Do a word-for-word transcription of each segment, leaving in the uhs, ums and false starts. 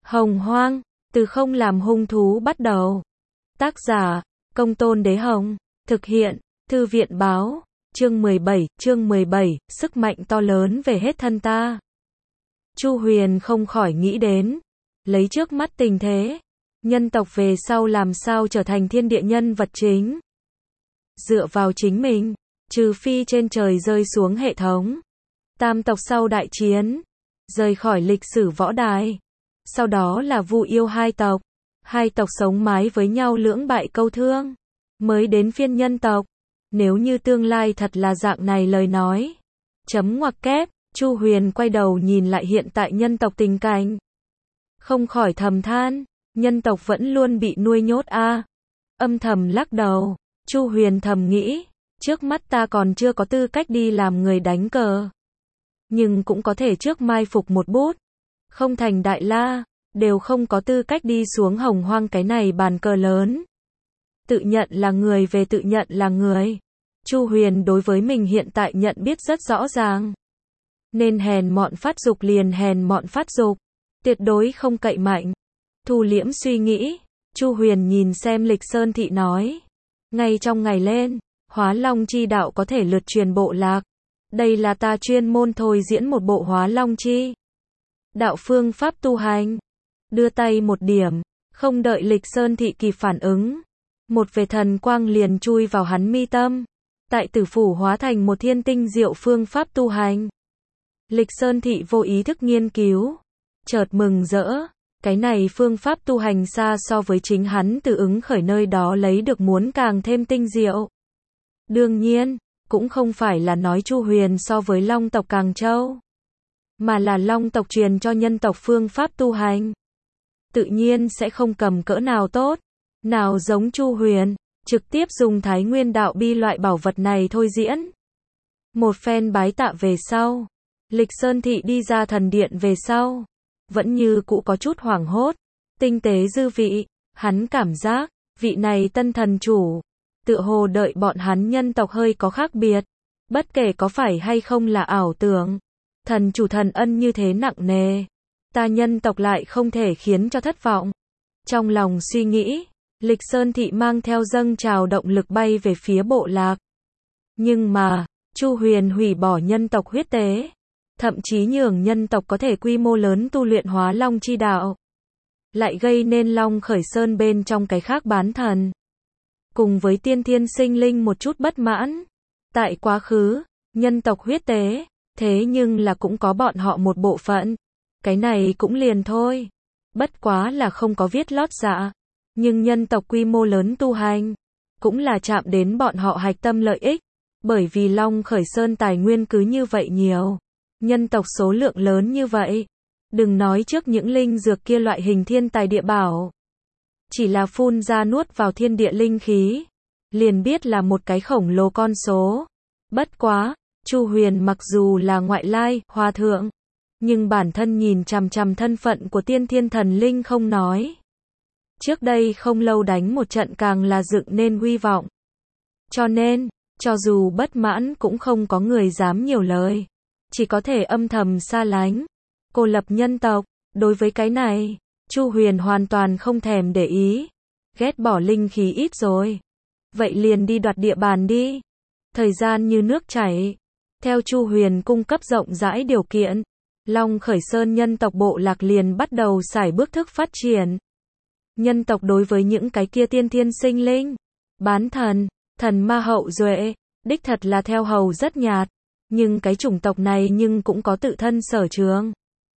Hồng Hoang, từ không làm hung thú bắt đầu. Tác giả, Công Tôn Đế Hồng. Thực hiện, Thư viện báo. Chương mười bảy, chương mười bảy, sức mạnh to lớn về hết thân ta. Chu Huyền không khỏi nghĩ đến, lấy trước mắt tình thế, nhân tộc về sau làm sao trở thành thiên địa nhân vật chính. Dựa vào chính mình, trừ phi trên trời rơi xuống hệ thống. Tam tộc sau đại chiến, rời khỏi lịch sử võ đài. Sau đó là Vu Yêu hai tộc. Hai tộc sống mái với nhau lưỡng bại câu thương. Mới đến phiên nhân tộc. Nếu như tương lai thật là dạng này lời nói. Chấm ngoặc kép, Chu Huyền quay đầu nhìn lại hiện tại nhân tộc tình cảnh. Không khỏi thầm than, nhân tộc vẫn luôn bị nuôi nhốt a. À. Âm thầm lắc đầu, Chu Huyền thầm nghĩ, trước mắt ta còn chưa có tư cách đi làm người đánh cờ. Nhưng cũng có thể trước mai phục một bút. Không thành đại la, đều không có tư cách đi xuống hồng hoang cái này bàn cờ lớn. Tự nhận là người về tự nhận là người. Chu Huyền đối với mình hiện tại nhận biết rất rõ ràng. Nên hèn mọn phát dục liền hèn mọn phát dục. Tuyệt đối không cậy mạnh. Thu liễm suy nghĩ, Chu Huyền nhìn xem Lịch Sơn Thị nói. Ngay trong ngày lên, Hóa Long chi đạo có thể lượt truyền bộ lạc. Đây là ta chuyên môn thôi diễn một bộ Hóa Long chi đạo phương pháp tu hành. Đưa tay một điểm, không đợi Lịch Sơn Thị kịp phản ứng. Một vệt thần quang liền chui vào hắn mi tâm. Tại tử phủ hóa thành một thiên tinh diệu phương pháp tu hành. Lịch Sơn Thị vô ý thức nghiên cứu. Chợt mừng rỡ. Cái này phương pháp tu hành xa so với chính hắn từ ứng khởi nơi đó lấy được muốn càng thêm tinh diệu. Đương nhiên, cũng không phải là nói Chu Huyền so với Long tộc càng trâu. Mà là Long tộc truyền cho nhân tộc phương pháp tu hành. Tự nhiên sẽ không cầm cỡ nào tốt. Nào giống Chu Huyền, trực tiếp dùng Thái Nguyên đạo bi loại bảo vật này thôi diễn. Một phen bái tạ về sau. Lịch Sơn Thị đi ra thần điện về sau. Vẫn như cũ có chút hoảng hốt. Tinh tế dư vị, hắn cảm giác, vị này tân thần chủ. Tựa hồ đợi bọn hắn nhân tộc hơi có khác biệt. Bất kể có phải hay không là ảo tưởng. Thần chủ thần ân như thế nặng nề. Ta nhân tộc lại không thể khiến cho thất vọng. Trong lòng suy nghĩ, Lịch Sơn Thị mang theo dâng trào động lực bay về phía bộ lạc. Nhưng mà, Chu Huyền hủy bỏ nhân tộc huyết tế. Thậm chí nhường nhân tộc có thể quy mô lớn tu luyện Hóa Long chi đạo. Lại gây nên Long Khởi Sơn bên trong cái khác bán thần. Cùng với tiên thiên sinh linh một chút bất mãn. Tại quá khứ, nhân tộc huyết tế, thế nhưng là cũng có bọn họ một bộ phận. Cái này cũng liền thôi. Bất quá là không có viết lót dạ. Nhưng nhân tộc quy mô lớn tu hành, cũng là chạm đến bọn họ hạch tâm lợi ích. Bởi vì Long Khởi Sơn tài nguyên cứ như vậy nhiều. Nhân tộc số lượng lớn như vậy. Đừng nói trước những linh dược kia loại hình thiên tài địa bảo. Chỉ là phun ra nuốt vào thiên địa linh khí. Liền biết là một cái khổng lồ con số. Bất quá, Chu Huyền mặc dù là ngoại lai, hòa thượng. Nhưng bản thân nhìn chằm chằm thân phận của tiên thiên thần linh không nói. Trước đây không lâu đánh một trận càng là dựng nên huy vọng. Cho nên, cho dù bất mãn cũng không có người dám nhiều lời. Chỉ có thể âm thầm xa lánh. Cô lập nhân tộc. Đối với cái này, Chu Huyền hoàn toàn không thèm để ý. Ghét bỏ linh khí ít rồi. Vậy liền đi đoạt địa bàn đi. Thời gian như nước chảy. Theo Chu Huyền cung cấp rộng rãi điều kiện. Long Khởi Sơn nhân tộc bộ lạc liền bắt đầu xài bước thức phát triển. Nhân tộc đối với những cái kia tiên thiên sinh linh, bán thần, thần ma hậu duệ, đích thật là theo hầu rất nhạt. Nhưng cái chủng tộc này nhưng cũng có tự thân sở trường.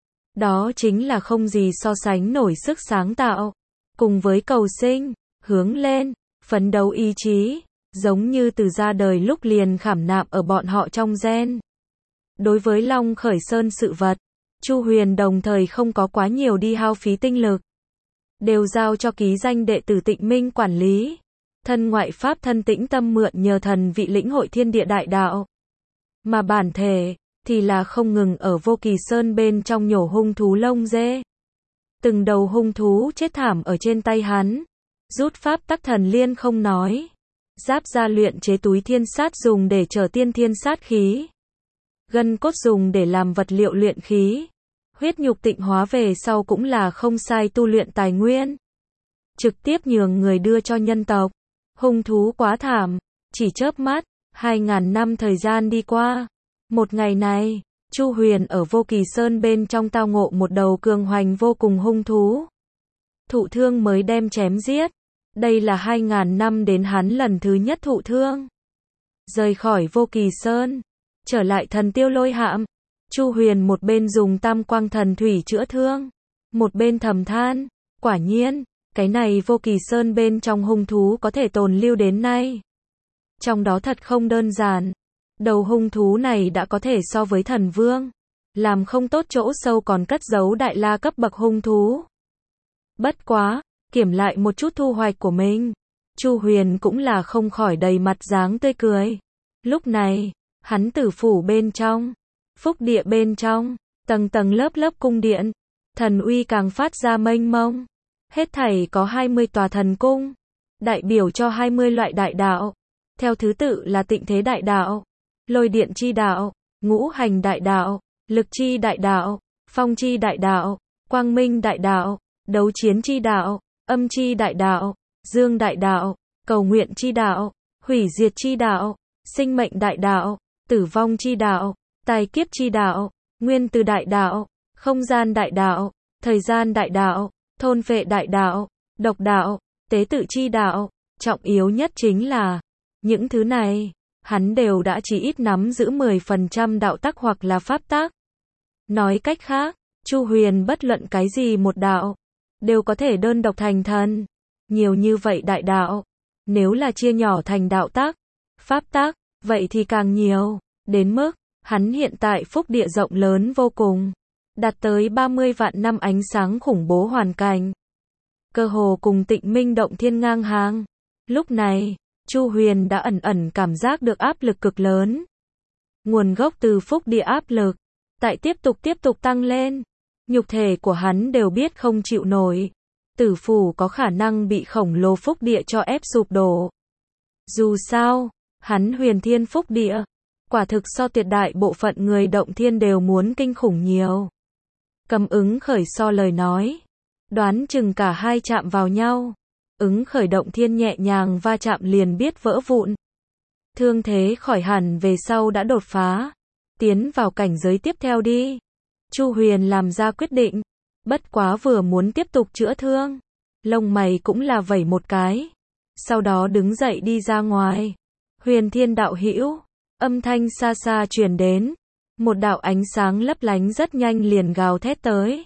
Đó chính là không gì so sánh nổi sức sáng tạo. Cùng với cầu sinh, hướng lên, phấn đấu ý chí. Giống như từ ra đời lúc liền khảm nạm ở bọn họ trong gen. Đối với Long Khởi Sơn sự vật, Chu Huyền đồng thời không có quá nhiều đi hao phí tinh lực. Đều giao cho ký danh đệ tử Tịnh Minh quản lý. Thân ngoại pháp thân tĩnh tâm mượn nhờ thần vị lĩnh hội thiên địa đại đạo. Mà bản thể, thì là không ngừng ở Vô Kỳ Sơn bên trong nhổ hung thú lông dê. Từng đầu hung thú chết thảm ở trên tay hắn. Rút pháp tắc thần liên không nói. Giáp ra luyện chế túi thiên sát dùng để chở tiên thiên sát khí. Gân cốt dùng để làm vật liệu luyện khí. Huyết nhục tịnh hóa về sau cũng là không sai tu luyện tài nguyên. Trực tiếp nhường người đưa cho nhân tộc. Hung thú quá thảm, chỉ chớp mắt, hai ngàn năm thời gian đi qua. Một ngày này, Chu Huyền ở Vô Kỳ Sơn bên trong tao ngộ một đầu cường hoành vô cùng hung thú. Thụ thương mới đem chém giết. Đây là hai ngàn năm đến hắn lần thứ nhất thụ thương. Rời khỏi Vô Kỳ Sơn, trở lại Thần Tiêu Lôi Hạm. Chu Huyền một bên dùng tam quang thần thủy chữa thương, một bên thầm than, quả nhiên, cái này Vô Kỳ Sơn bên trong hung thú có thể tồn lưu đến nay. Trong đó thật không đơn giản. Đầu hung thú này đã có thể so với thần vương. Làm không tốt chỗ sâu còn cất giấu đại la cấp bậc hung thú. Bất quá, kiểm lại một chút thu hoạch của mình. Chu Huyền cũng là không khỏi đầy mặt dáng tươi cười. Lúc này, hắn tử phủ bên trong, phúc địa bên trong, tầng tầng lớp lớp cung điện. Thần uy càng phát ra mênh mông. Hết thảy có hai mươi tòa thần cung. Đại biểu cho hai mươi loại đại đạo. Theo thứ tự là tịnh thế đại đạo, lôi điện chi đạo, ngũ hành đại đạo, lực chi đại đạo, phong chi đại đạo, quang minh đại đạo, đấu chiến chi đạo, âm chi đại đạo, dương đại đạo, cầu nguyện chi đạo, hủy diệt chi đạo, sinh mệnh đại đạo, tử vong chi đạo, tài kiếp chi đạo, nguyên tử đại đạo, không gian đại đạo, thời gian đại đạo, thôn phệ đại đạo, độc đạo, tế tự chi đạo. Trọng yếu nhất chính là những thứ này, hắn đều đã chỉ ít nắm giữ mười phần trăm đạo tắc hoặc là pháp tắc. Nói cách khác, Chu Huyền bất luận cái gì một đạo, đều có thể đơn độc thành thần. Nhiều như vậy đại đạo, nếu là chia nhỏ thành đạo tắc, pháp tắc, vậy thì càng nhiều, đến mức, hắn hiện tại phúc địa rộng lớn vô cùng, đạt tới ba mươi vạn năm ánh sáng khủng bố hoàn cảnh. Cơ hồ cùng Tịnh Minh Động Thiên ngang hàng. Lúc này, Chu Huyền đã ẩn ẩn cảm giác được áp lực cực lớn. Nguồn gốc từ phúc địa áp lực, tại tiếp tục tiếp tục tăng lên. Nhục thể của hắn đều biết không chịu nổi. Tử phủ có khả năng bị khổng lồ phúc địa cho ép sụp đổ. Dù sao, hắn huyền thiên phúc địa, quả thực so tuyệt đại bộ phận người động thiên đều muốn kinh khủng nhiều. Cầm ứng khởi so lời nói, đoán chừng cả hai chạm vào nhau. Ứng khởi động thiên nhẹ nhàng va chạm liền biết vỡ vụn. Thương thế khỏi hẳn về sau đã đột phá. Tiến vào cảnh giới tiếp theo đi. Chu Huyền làm ra quyết định. Bất quá vừa muốn tiếp tục chữa thương. Lông mày cũng là vẩy một cái. Sau đó đứng dậy đi ra ngoài. Huyền thiên đạo hữu. Âm thanh xa xa truyền đến. Một đạo ánh sáng lấp lánh rất nhanh liền gào thét tới.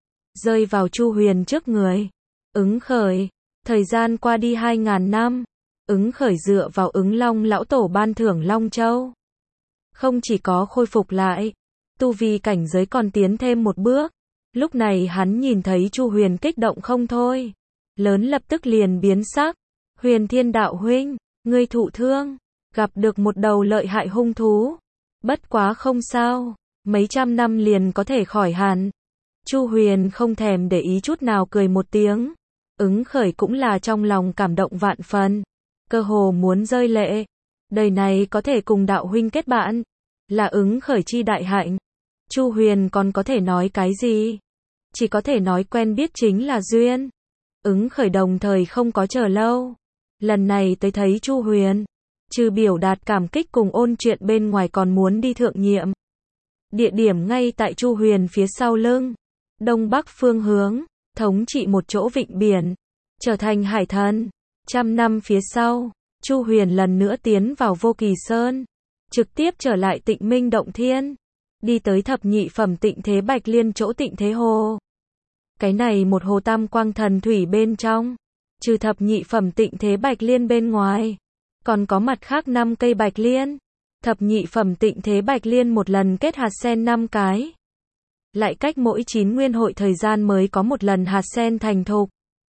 Rơi vào Chu Huyền trước người. Ứng khởi. Thời gian qua đi hai ngàn năm, ứng khởi dựa vào ứng long lão tổ ban thưởng Long Châu. Không chỉ có khôi phục lại, tu vi cảnh giới còn tiến thêm một bước. Lúc này hắn nhìn thấy Chu Huyền kích động không thôi. Lớn lập tức liền biến sắc. Huyền thiên đạo huynh, ngươi thụ thương, gặp được một đầu lợi hại hung thú. Bất quá không sao, mấy trăm năm liền có thể khỏi hẳn. Chu Huyền không thèm để ý chút nào cười một tiếng. Ứng khởi cũng là trong lòng cảm động vạn phần, cơ hồ muốn rơi lệ. Đời này có thể cùng đạo huynh kết bạn, là ứng khởi chi đại hạnh. Chu Huyền còn có thể nói cái gì? Chỉ có thể nói quen biết chính là duyên. Ứng khởi đồng thời không có chờ lâu. Lần này tới thấy Chu Huyền, trừ biểu đạt cảm kích cùng ôn chuyện bên ngoài còn muốn đi thượng nhiệm. Địa điểm ngay tại Chu Huyền phía sau lưng, đông bắc phương hướng. Thống trị một chỗ vịnh biển, trở thành hải thần. Trăm năm phía sau, Chu Huyền lần nữa tiến vào Vô Kỳ Sơn, trực tiếp trở lại Tịnh Minh Động Thiên, đi tới thập nhị phẩm Tịnh Thế Bạch Liên chỗ Tịnh Thế Hồ. Cái này một hồ tam quang thần thủy bên trong, trừ thập nhị phẩm Tịnh Thế Bạch Liên bên ngoài, còn có mặt khác năm cây Bạch Liên. Thập nhị phẩm Tịnh Thế Bạch Liên một lần kết hạt sen năm cái. Lại cách mỗi chín nguyên hội thời gian mới có một lần hạt sen thành thục.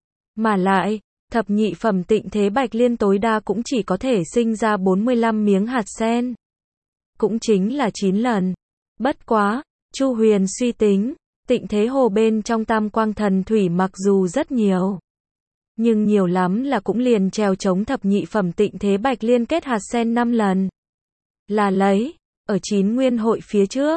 Mà lại, thập nhị phẩm Tịnh Thế Bạch Liên tối đa cũng chỉ có thể sinh ra bốn mươi lăm miếng hạt sen. Cũng chính là chín lần. Bất quá, Chu Huyền suy tính, Tịnh Thế Hồ bên trong tam quang thần thủy mặc dù rất nhiều, nhưng nhiều lắm là cũng liền trèo chống thập nhị phẩm Tịnh Thế Bạch Liên kết hạt sen năm lần. Là lấy, ở chín nguyên hội phía trước,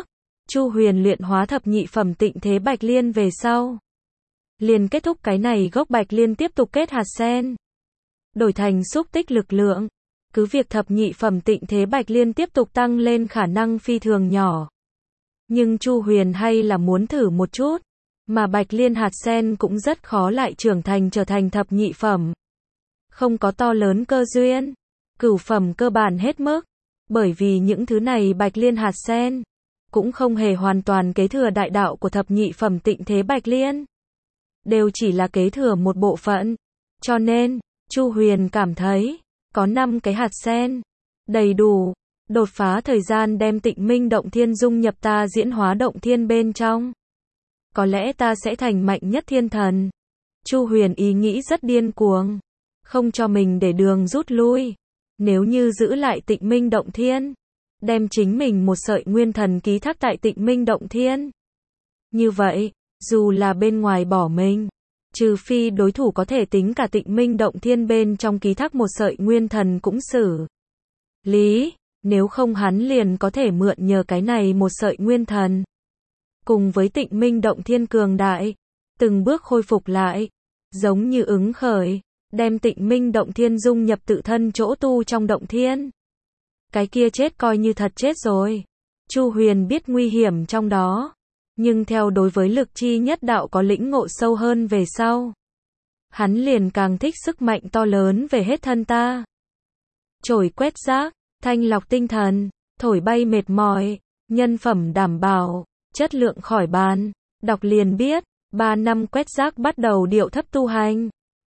Chu Huyền luyện hóa thập nhị phẩm tịnh thế bạch liên về sau, liền kết thúc cái này gốc bạch liên tiếp tục kết hạt sen, đổi thành xúc tích lực lượng. Cứ việc thập nhị phẩm tịnh thế bạch liên tiếp tục tăng lên khả năng phi thường nhỏ, nhưng Chu Huyền hay là muốn thử một chút, mà bạch liên hạt sen cũng rất khó lại trưởng thành trở thành thập nhị phẩm. Không có to lớn cơ duyên, cửu phẩm cơ bản hết mức, bởi vì những thứ này bạch liên hạt sen cũng không hề hoàn toàn kế thừa đại đạo của thập nhị phẩm tịnh thế bạch liên, đều chỉ là kế thừa một bộ phận. Cho nên, Chu Huyền cảm thấy, có năm cái hạt sen, đầy đủ, đột phá thời gian đem Tịnh Minh Động Thiên dung nhập ta diễn hóa động thiên bên trong. Có lẽ ta sẽ thành mạnh nhất thiên thần. Chu Huyền ý nghĩ rất điên cuồng, không cho mình để đường rút lui. Nếu như giữ lại Tịnh Minh Động Thiên, đem chính mình một sợi nguyên thần ký thác tại Tịnh Minh Động Thiên, như vậy, dù là bên ngoài bỏ mình, trừ phi đối thủ có thể tính cả Tịnh Minh Động Thiên bên trong ký thác một sợi nguyên thần cũng xử lý, nếu không hắn liền có thể mượn nhờ cái này một sợi nguyên thần, cùng với Tịnh Minh Động Thiên cường đại, từng bước khôi phục lại, giống như ứng khởi, đem Tịnh Minh Động Thiên dung nhập tự thân chỗ tu trong động thiên. Cái kia chết coi như thật chết rồi. Chu Huyền biết nguy hiểm trong đó, nhưng theo đối với lực chi nhất đạo có lĩnh ngộ sâu hơn về sau, hắn liền càng thích sức mạnh to lớn về hết thân ta. Chổi quét rác, thanh lọc tinh thần, thổi bay mệt mỏi, nhân phẩm đảm bảo, chất lượng khỏi bàn. Đọc liền biết, ba năm quét rác bắt đầu điệu thấp tu hành.